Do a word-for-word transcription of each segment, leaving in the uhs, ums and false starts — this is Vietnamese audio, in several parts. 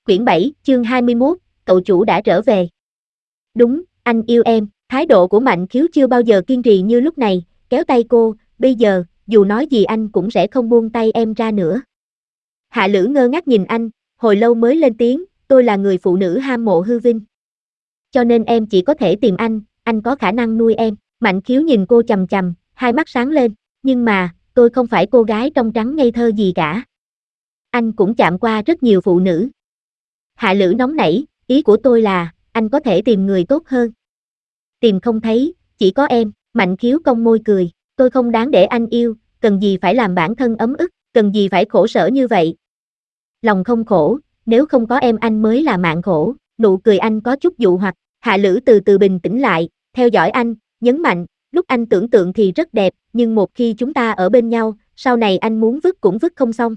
Quyển bảy, chương hai mươi mốt, cậu chủ đã trở về. Đúng, anh yêu em. Thái độ của Mạnh Khiếu chưa bao giờ kiên trì như lúc này, kéo tay cô, bây giờ, dù nói gì anh cũng sẽ không buông tay em ra nữa. Hạ Lữ ngơ ngác nhìn anh, hồi lâu mới lên tiếng, tôi là người phụ nữ ham mộ hư vinh. Cho nên em chỉ có thể tìm anh, anh có khả năng nuôi em. Mạnh Khiếu nhìn cô chằm chằm, hai mắt sáng lên, nhưng mà, tôi không phải cô gái trong trắng ngây thơ gì cả. Anh cũng chạm qua rất nhiều phụ nữ. Hạ Lữ nóng nảy, ý của tôi là, anh có thể tìm người tốt hơn. Tìm không thấy, chỉ có em. Mạnh Khiếu cong môi cười, tôi không đáng để anh yêu, cần gì phải làm bản thân ấm ức, cần gì phải khổ sở như vậy. Lòng không khổ, nếu không có em anh mới là mạng khổ. Nụ cười anh có chút dụ hoặc. Hạ Lữ từ từ bình tĩnh lại, theo dõi anh, nhấn mạnh, lúc anh tưởng tượng thì rất đẹp, nhưng một khi chúng ta ở bên nhau, sau này anh muốn vứt cũng vứt không xong.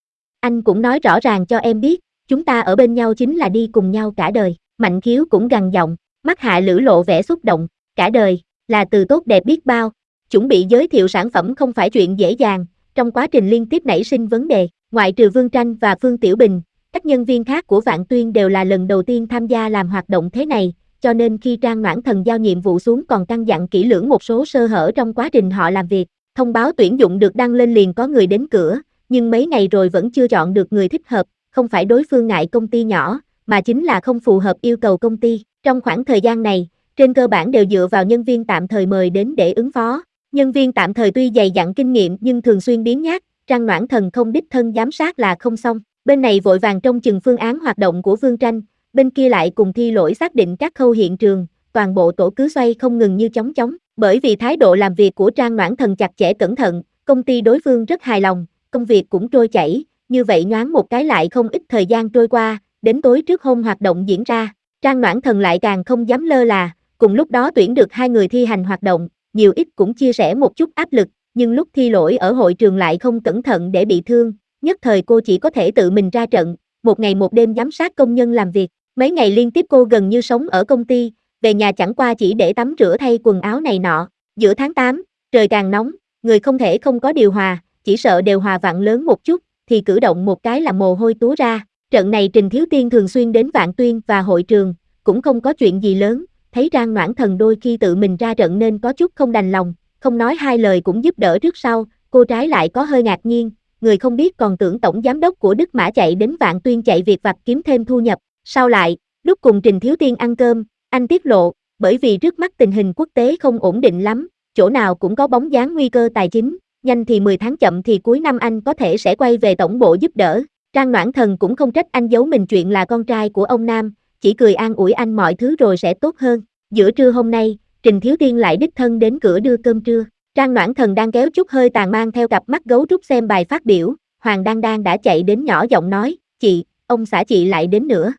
Anh cũng nói rõ ràng cho em biết, chúng ta ở bên nhau chính là đi cùng nhau cả đời. Mạnh Khiếu cũng gằn giọng, mắt Hạ Lữ lộ vẻ xúc động, cả đời, là từ tốt đẹp biết bao. Chuẩn bị giới thiệu sản phẩm không phải chuyện dễ dàng, trong quá trình liên tiếp nảy sinh vấn đề, ngoại trừ Vương Tranh và Phương Tiểu Bình, các nhân viên khác của Vạn Tuyên đều là lần đầu tiên tham gia làm hoạt động thế này, cho nên khi Trang Noãn Thần giao nhiệm vụ xuống còn căn dặn kỹ lưỡng một số sơ hở trong quá trình họ làm việc. Thông báo tuyển dụng được đăng lên liền có người đến cửa, nhưng mấy ngày rồi vẫn chưa chọn được người thích hợp, không phải đối phương ngại công ty nhỏ, mà chính là không phù hợp yêu cầu công ty. Trong khoảng thời gian này, trên cơ bản đều dựa vào nhân viên tạm thời mời đến để ứng phó. Nhân viên tạm thời tuy dày dặn kinh nghiệm nhưng thường xuyên biếng nhác, Trang Noãn Thần không đích thân giám sát là không xong. Bên này vội vàng trông chừng phương án hoạt động của Vương Tranh, bên kia lại cùng Thi Lỗi xác định các khâu hiện trường, toàn bộ tổ cứ xoay không ngừng như chóng chóng. Bởi vì thái độ làm việc của Trang Noãn Thần chặt chẽ cẩn thận, công ty đối phương rất hài lòng, công việc cũng trôi chảy, như vậy nhoáng một cái lại không ít thời gian trôi qua, đến tối trước hôm hoạt động diễn ra, Trang Noãn Thần lại càng không dám lơ là, cùng lúc đó tuyển được hai người thi hành hoạt động, nhiều ít cũng chia sẻ một chút áp lực, nhưng lúc Thi Lỗi ở hội trường lại không cẩn thận để bị thương, nhất thời cô chỉ có thể tự mình ra trận, một ngày một đêm giám sát công nhân làm việc, mấy ngày liên tiếp cô gần như sống ở công ty, về nhà chẳng qua chỉ để tắm rửa thay quần áo này nọ. Giữa tháng tám, trời càng nóng, người không thể không có điều hòa, chỉ sợ điều hòa vặn lớn một chút, thì cử động một cái là mồ hôi túa ra. Trận này Trình Thiếu Tiên thường xuyên đến Vạn Tuyên và hội trường, cũng không có chuyện gì lớn, thấy Trang Noãn Thần đôi khi tự mình ra trận nên có chút không đành lòng, không nói hai lời cũng giúp đỡ trước sau, cô trái lại có hơi ngạc nhiên, người không biết còn tưởng tổng giám đốc của Đức Mã chạy đến Vạn Tuyên chạy việc vặt kiếm thêm thu nhập. Sau lại, lúc cùng Trình Thiếu Tiên ăn cơm, anh tiết lộ, bởi vì trước mắt tình hình quốc tế không ổn định lắm, chỗ nào cũng có bóng dáng nguy cơ tài chính, nhanh thì mười tháng chậm thì cuối năm anh có thể sẽ quay về tổng bộ giúp đỡ. Trang Noãn Thần cũng không trách anh giấu mình chuyện là con trai của ông Nam, chỉ cười an ủi anh mọi thứ rồi sẽ tốt hơn. Giữa trưa hôm nay, Trình Thiếu Tiên lại đích thân đến cửa đưa cơm trưa. Trang Noãn Thần đang kéo chút hơi tàn mang theo cặp mắt gấu trúc xem bài phát biểu, Hoàng Đan Đan đã chạy đến nhỏ giọng nói, chị, ông xã chị lại đến nữa.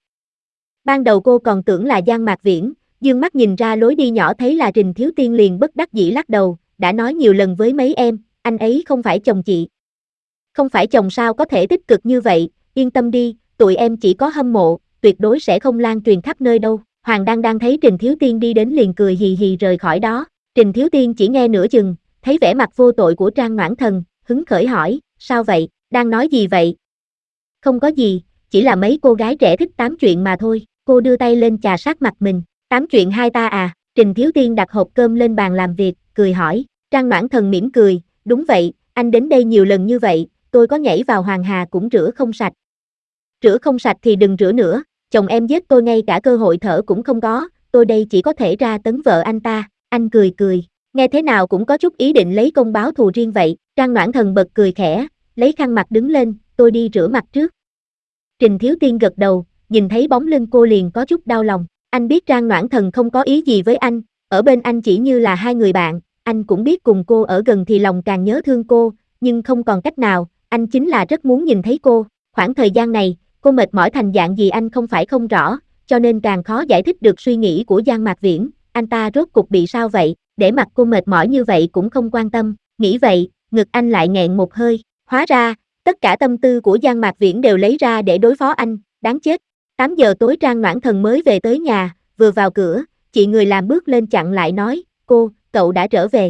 Ban đầu cô còn tưởng là Giang Mạc Viễn, dương mắt nhìn ra lối đi nhỏ thấy là Trình Thiếu Tiên liền bất đắc dĩ lắc đầu, đã nói nhiều lần với mấy em, anh ấy không phải chồng chị. Không phải chồng sao có thể tích cực như vậy, yên tâm đi, tụi em chỉ có hâm mộ, tuyệt đối sẽ không lan truyền khắp nơi đâu. Hoàng Đan Đan thấy Trình Thiếu Tiên đi đến liền cười hì hì rời khỏi đó. Trình Thiếu Tiên chỉ nghe nửa chừng, thấy vẻ mặt vô tội của Trang Noãn Thần, hứng khởi hỏi, sao vậy, đang nói gì vậy? Không có gì, chỉ là mấy cô gái trẻ thích tám chuyện mà thôi. Cô đưa tay lên chà sát mặt mình, tám chuyện hai ta à? Trình Thiếu Tiên đặt hộp cơm lên bàn làm việc, cười hỏi. Trang Noãn Thần mỉm cười, đúng vậy, anh đến đây nhiều lần như vậy, tôi có nhảy vào Hoàng Hà cũng rửa không sạch. Rửa không sạch thì đừng rửa nữa, chồng em giết tôi ngay cả cơ hội thở cũng không có, tôi đây chỉ có thể ra tấn vợ anh ta. Anh cười cười, nghe thế nào cũng có chút ý định lấy công báo thù riêng vậy. Trang Noãn Thần bật cười khẽ, lấy khăn mặt đứng lên, tôi đi rửa mặt trước. Trình Thiếu Tiên gật đầu, nhìn thấy bóng lưng cô liền có chút đau lòng, anh biết Trang Noãn Thần không có ý gì với anh, ở bên anh chỉ như là hai người bạn, anh cũng biết cùng cô ở gần thì lòng càng nhớ thương cô, nhưng không còn cách nào, anh chính là rất muốn nhìn thấy cô. Khoảng thời gian này, cô mệt mỏi thành dạng gì anh không phải không rõ, cho nên càng khó giải thích được suy nghĩ của Giang Mạc Viễn, anh ta rốt cục bị sao vậy, để mặt cô mệt mỏi như vậy cũng không quan tâm, nghĩ vậy, ngực anh lại nghẹn một hơi, hóa ra, tất cả tâm tư của Giang Mạc Viễn đều lấy ra để đối phó anh, đáng chết. tám giờ tối Trang Noãn Thần mới về tới nhà, vừa vào cửa, chị người làm bước lên chặn lại nói, cô, cậu đã trở về.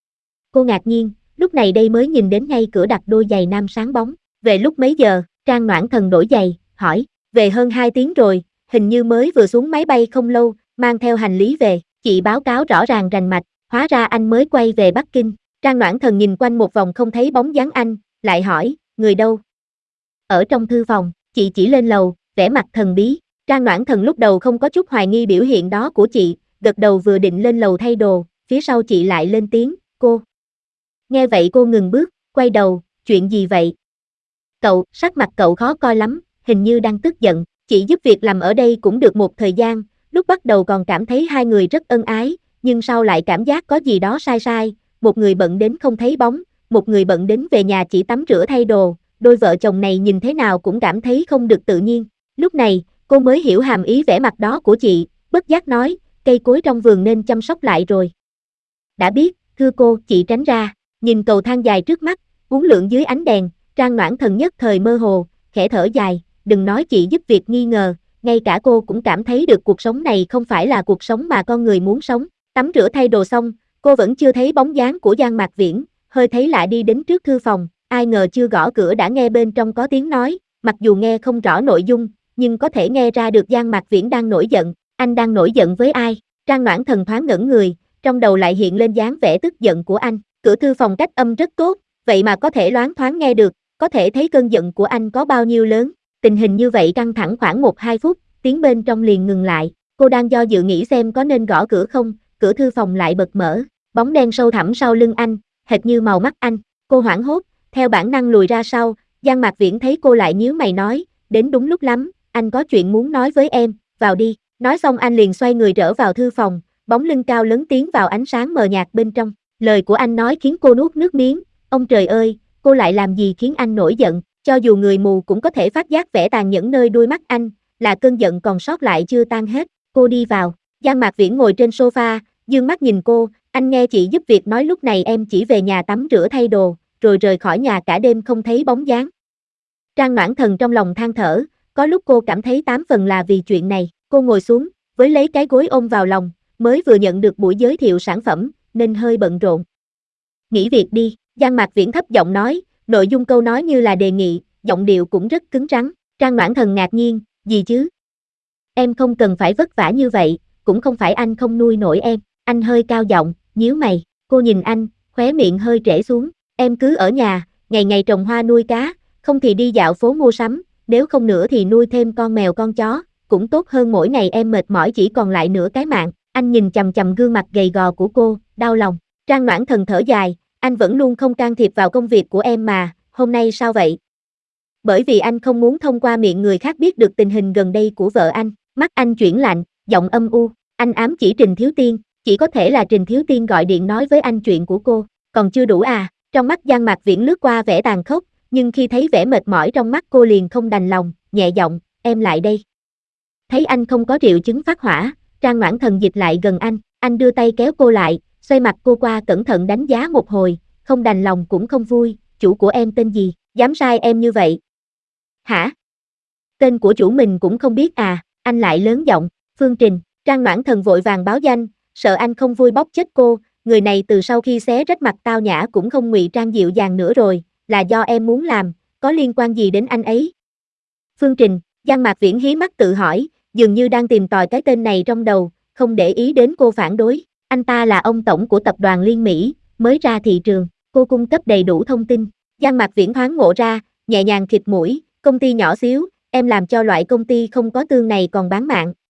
Cô ngạc nhiên, lúc này đây mới nhìn đến ngay cửa đặt đôi giày nam sáng bóng, về lúc mấy giờ, Trang Noãn Thần đổi giày, hỏi, về hơn hai tiếng rồi, hình như mới vừa xuống máy bay không lâu, mang theo hành lý về, chị báo cáo rõ ràng rành mạch, hóa ra anh mới quay về Bắc Kinh. Trang Noãn Thần nhìn quanh một vòng không thấy bóng dáng anh, lại hỏi, người đâu? Ở trong thư phòng, chị chỉ lên lầu, vẻ mặt thần bí. Trang Noãn Thần lúc đầu không có chút hoài nghi biểu hiện đó của chị, gật đầu vừa định lên lầu thay đồ, phía sau chị lại lên tiếng, cô. Nghe vậy cô ngừng bước, quay đầu, chuyện gì vậy? Cậu, sắc mặt cậu khó coi lắm, hình như đang tức giận, chị giúp việc làm ở đây cũng được một thời gian, lúc bắt đầu còn cảm thấy hai người rất ân ái, nhưng sau lại cảm giác có gì đó sai sai, một người bận đến không thấy bóng, một người bận đến về nhà chỉ tắm rửa thay đồ, đôi vợ chồng này nhìn thế nào cũng cảm thấy không được tự nhiên. Lúc này, cô mới hiểu hàm ý vẻ mặt đó của chị, bất giác nói, cây cối trong vườn nên chăm sóc lại rồi. Đã biết, thưa cô, chị tránh ra, nhìn cầu thang dài trước mắt, uốn lượn dưới ánh đèn, Trang Noãn Thần nhất thời mơ hồ, khẽ thở dài, đừng nói chị giúp việc nghi ngờ, ngay cả cô cũng cảm thấy được cuộc sống này không phải là cuộc sống mà con người muốn sống. Tắm rửa thay đồ xong, cô vẫn chưa thấy bóng dáng của Giang Mạc Viễn, hơi thấy lạ đi đến trước thư phòng, ai ngờ chưa gõ cửa đã nghe bên trong có tiếng nói, mặc dù nghe không rõ nội dung, nhưng có thể nghe ra được Giang Mạc Viễn đang nổi giận, anh đang nổi giận với ai? Trang Noãn Thần thoáng ngẩn người, trong đầu lại hiện lên dáng vẻ tức giận của anh, cửa thư phòng cách âm rất tốt, vậy mà có thể loáng thoáng nghe được, có thể thấy cơn giận của anh có bao nhiêu lớn. Tình hình như vậy căng thẳng khoảng một hai phút, tiếng bên trong liền ngừng lại, cô đang do dự nghĩ xem có nên gõ cửa không, cửa thư phòng lại bật mở, bóng đen sâu thẳm sau lưng anh, hệt như màu mắt anh, cô hoảng hốt, theo bản năng lùi ra sau, Giang Mạc Viễn thấy cô lại nhíu mày nói, đến đúng lúc lắm, anh có chuyện muốn nói với em, vào đi, nói xong anh liền xoay người trở vào thư phòng, bóng lưng cao lớn tiến vào ánh sáng mờ nhạt bên trong, lời của anh nói khiến cô nuốt nước miếng, ông trời ơi, cô lại làm gì khiến anh nổi giận, cho dù người mù cũng có thể phát giác vẻ tàn nhẫn nơi đôi mắt anh, là cơn giận còn sót lại chưa tan hết, cô đi vào, Giang Mạc Viễn ngồi trên sofa, dương mắt nhìn cô, anh nghe chị giúp việc nói lúc này em chỉ về nhà tắm rửa thay đồ, rồi rời khỏi nhà cả đêm không thấy bóng dáng. Trang Noãn Thần trong lòng than thở, có lúc cô cảm thấy tám phần là vì chuyện này, cô ngồi xuống, với lấy cái gối ôm vào lòng, mới vừa nhận được buổi giới thiệu sản phẩm, nên hơi bận rộn. Nghỉ việc đi, Giang Mạc Viễn thấp giọng nói, nội dung câu nói như là đề nghị, giọng điệu cũng rất cứng rắn, Trang Noãn Thần ngạc nhiên, gì chứ? Em không cần phải vất vả như vậy, cũng không phải anh không nuôi nổi em, anh hơi cao giọng, nhíu mày, cô nhìn anh, khóe miệng hơi trễ xuống, em cứ ở nhà, ngày ngày trồng hoa nuôi cá, không thì đi dạo phố mua sắm, nếu không nữa thì nuôi thêm con mèo con chó, cũng tốt hơn mỗi ngày em mệt mỏi chỉ còn lại nửa cái mạng, anh nhìn chằm chằm gương mặt gầy gò của cô, đau lòng, Trang Noãn Thần thở dài, anh vẫn luôn không can thiệp vào công việc của em mà, hôm nay sao vậy? Bởi vì anh không muốn thông qua miệng người khác biết được tình hình gần đây của vợ anh, mắt anh chuyển lạnh, giọng âm u, anh ám chỉ Trình Thiếu Tiên, chỉ có thể là Trình Thiếu Tiên gọi điện nói với anh chuyện của cô, còn chưa đủ à, trong mắt Giang Mạc Viễn lướt qua vẻ tàn khốc, nhưng khi thấy vẻ mệt mỏi trong mắt cô liền không đành lòng, nhẹ giọng, em lại đây. Thấy anh không có triệu chứng phát hỏa, Trang Noãn Thần dịch lại gần anh, anh đưa tay kéo cô lại, xoay mặt cô qua cẩn thận đánh giá một hồi, không đành lòng cũng không vui, chủ của em tên gì, dám sai em như vậy. Hả? Tên của chủ mình cũng không biết à, anh lại lớn giọng, Phương Trình, Trang Noãn Thần vội vàng báo danh, sợ anh không vui bóp chết cô, người này từ sau khi xé rách mặt tao nhã cũng không ngụy trang dịu dàng nữa rồi, là do em muốn làm, có liên quan gì đến anh ấy? Phương Trình, Giang Mạc Viễn hí mắt tự hỏi, dường như đang tìm tòi cái tên này trong đầu, không để ý đến cô phản đối, anh ta là ông tổng của tập đoàn Liên Mỹ, mới ra thị trường, cô cung cấp đầy đủ thông tin, Giang Mạc Viễn thoáng ngộ ra, nhẹ nhàng khịt mũi, công ty nhỏ xíu, em làm cho loại công ty không có tương này còn bán mạng,